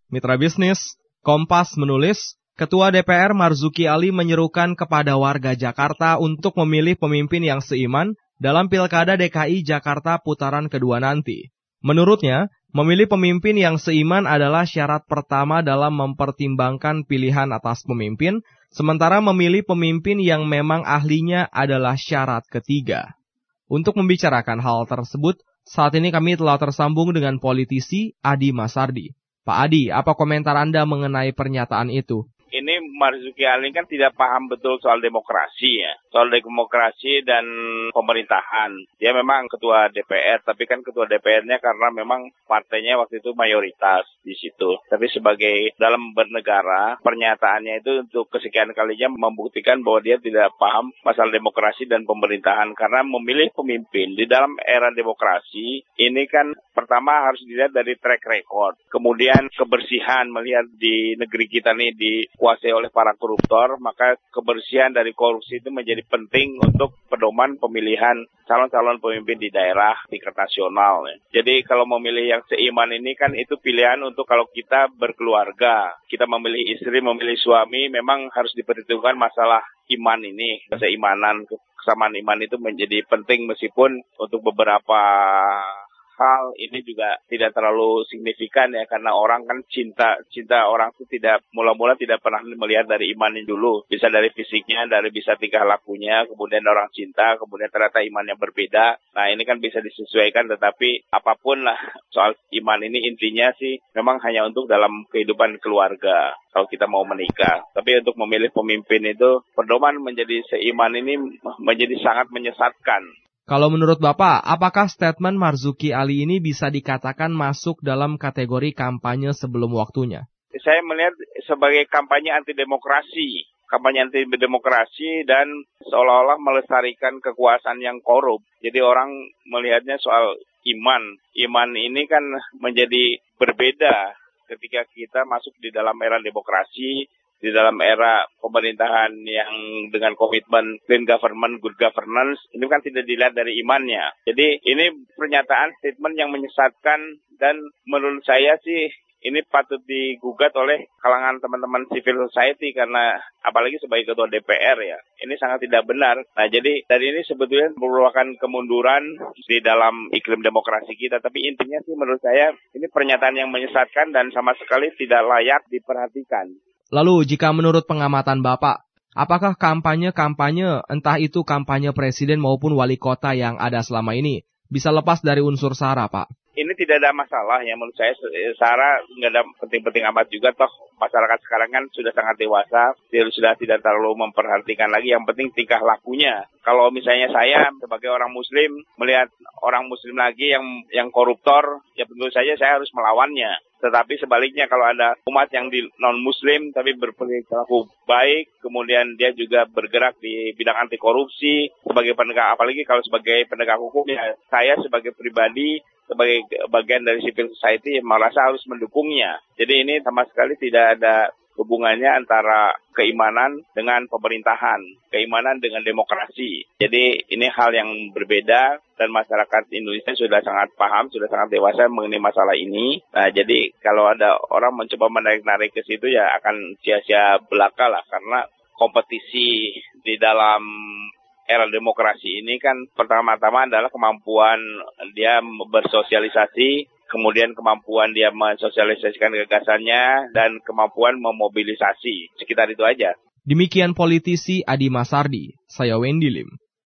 Mitra bisnis, Kompas menulis, Ketua DPR Marzuki Ali menyerukan kepada warga Jakarta untuk memilih pemimpin yang seiman dalam Pilkada DKI Jakarta putaran kedua nanti. Menurutnya, memilih pemimpin yang seiman adalah syarat pertama dalam mempertimbangkan pilihan atas pemimpin, sementara memilih pemimpin yang memang ahlinya adalah syarat ketiga. Untuk membicarakan hal tersebut, saat ini kami telah tersambung dengan politisi Adi Masardi. Pak Adi, apa komentar Anda mengenai pernyataan itu? Ini Marzuki Ali kan tidak paham betul soal demokrasi ya. Soal demokrasi dan pemerintahan. Dia memang ketua DPR, tapi kan ketua DPR-nya karena memang partainya waktu itu mayoritas di situ. Tapi sebagai dalam bernegara, pernyataannya itu untuk kesekian kalinya membuktikan bahwa dia tidak paham masalah demokrasi dan pemerintahan. Karena memilih pemimpin di dalam era demokrasi, ini kan pertama harus dilihat dari track record. Kemudian kebersihan, melihat di negeri kita nih dikuasai oleh para koruptor, maka kebersihan dari korupsi itu menjadi penting untuk pedoman pemilihan calon-calon pemimpin di daerah tingkat nasional. Ya. Jadi kalau memilih yang seiman ini kan itu pilihan untuk kalau kita berkeluarga, kita memilih istri, memilih suami, memang harus diperhitungkan masalah iman ini, keimanan, kesamaan iman itu menjadi penting meskipun untuk beberapa hal ini juga tidak terlalu signifikan ya, karena orang kan cinta orang itu tidak mula-mula tidak pernah melihat dari imannya dulu, bisa dari fisiknya, dari bisa tingkah lakunya, kemudian orang cinta, kemudian ternyata imannya berbeda. Nah ini kan bisa disesuaikan, tetapi apapun lah soal iman ini intinya sih memang hanya untuk dalam kehidupan keluarga kalau kita mau menikah. Tapi untuk memilih pemimpin itu pedoman menjadi seiman ini menjadi sangat menyesatkan. Kalau menurut Bapak, apakah statement Marzuki Ali ini bisa dikatakan masuk dalam kategori kampanye sebelum waktunya? Saya melihat sebagai kampanye anti-demokrasi. Kampanye anti-demokrasi dan seolah-olah melestarikan kekuasaan yang korup. Jadi orang melihatnya soal iman. Iman ini kan menjadi berbeda ketika kita masuk di dalam era demokrasi, di dalam era pemerintahan yang dengan komitmen clean government, good governance, ini kan tidak dilihat dari imannya. Jadi ini pernyataan statement yang menyesatkan dan menurut saya sih ini patut digugat oleh kalangan teman-teman civil society karena apalagi sebagai ketua DPR ya, ini sangat tidak benar. Nah jadi dari ini sebetulnya merupakan kemunduran di dalam iklim demokrasi kita, tapi intinya sih menurut saya ini pernyataan yang menyesatkan dan sama sekali tidak layak diperhatikan. Lalu, jika menurut pengamatan Bapak, apakah kampanye, entah itu kampanye presiden maupun wali kota yang ada selama ini, bisa lepas dari unsur SARA, Pak? Ini tidak ada masalah ya, menurut saya SARA nggak ada penting-penting amat juga, toh masyarakat sekarang kan sudah sangat dewasa, dia sudah tidak terlalu memperhatikan lagi, yang penting tingkah lakunya. Kalau misalnya saya sebagai orang muslim melihat orang muslim lagi yang koruptor, ya tentu saja saya harus melawannya. Tetapi sebaliknya kalau ada umat yang non-muslim tapi berperilaku baik, kemudian dia juga bergerak di bidang anti korupsi sebagai penegak, apalagi kalau sebagai penegak hukum, ya saya sebagai pribadi, sebagai bagian dari civil society merasa harus mendukungnya. Jadi ini sama sekali tidak ada hubungannya antara keimanan dengan pemerintahan, keimanan dengan demokrasi. Jadi ini hal yang berbeda dan masyarakat Indonesia sudah sangat paham, sudah sangat dewasa mengenai masalah ini. Nah, jadi kalau ada orang mencoba menarik-narik ke situ ya akan sia-sia belaka lah, karena kompetisi di dalam era demokrasi ini kan pertama-tama adalah kemampuan dia bersosialisasi, kemudian kemampuan dia mensosialisasikan gagasannya, dan kemampuan memobilisasi. Sekitar itu aja. Demikian politisi Adi Masardi, saya Wendy Lim.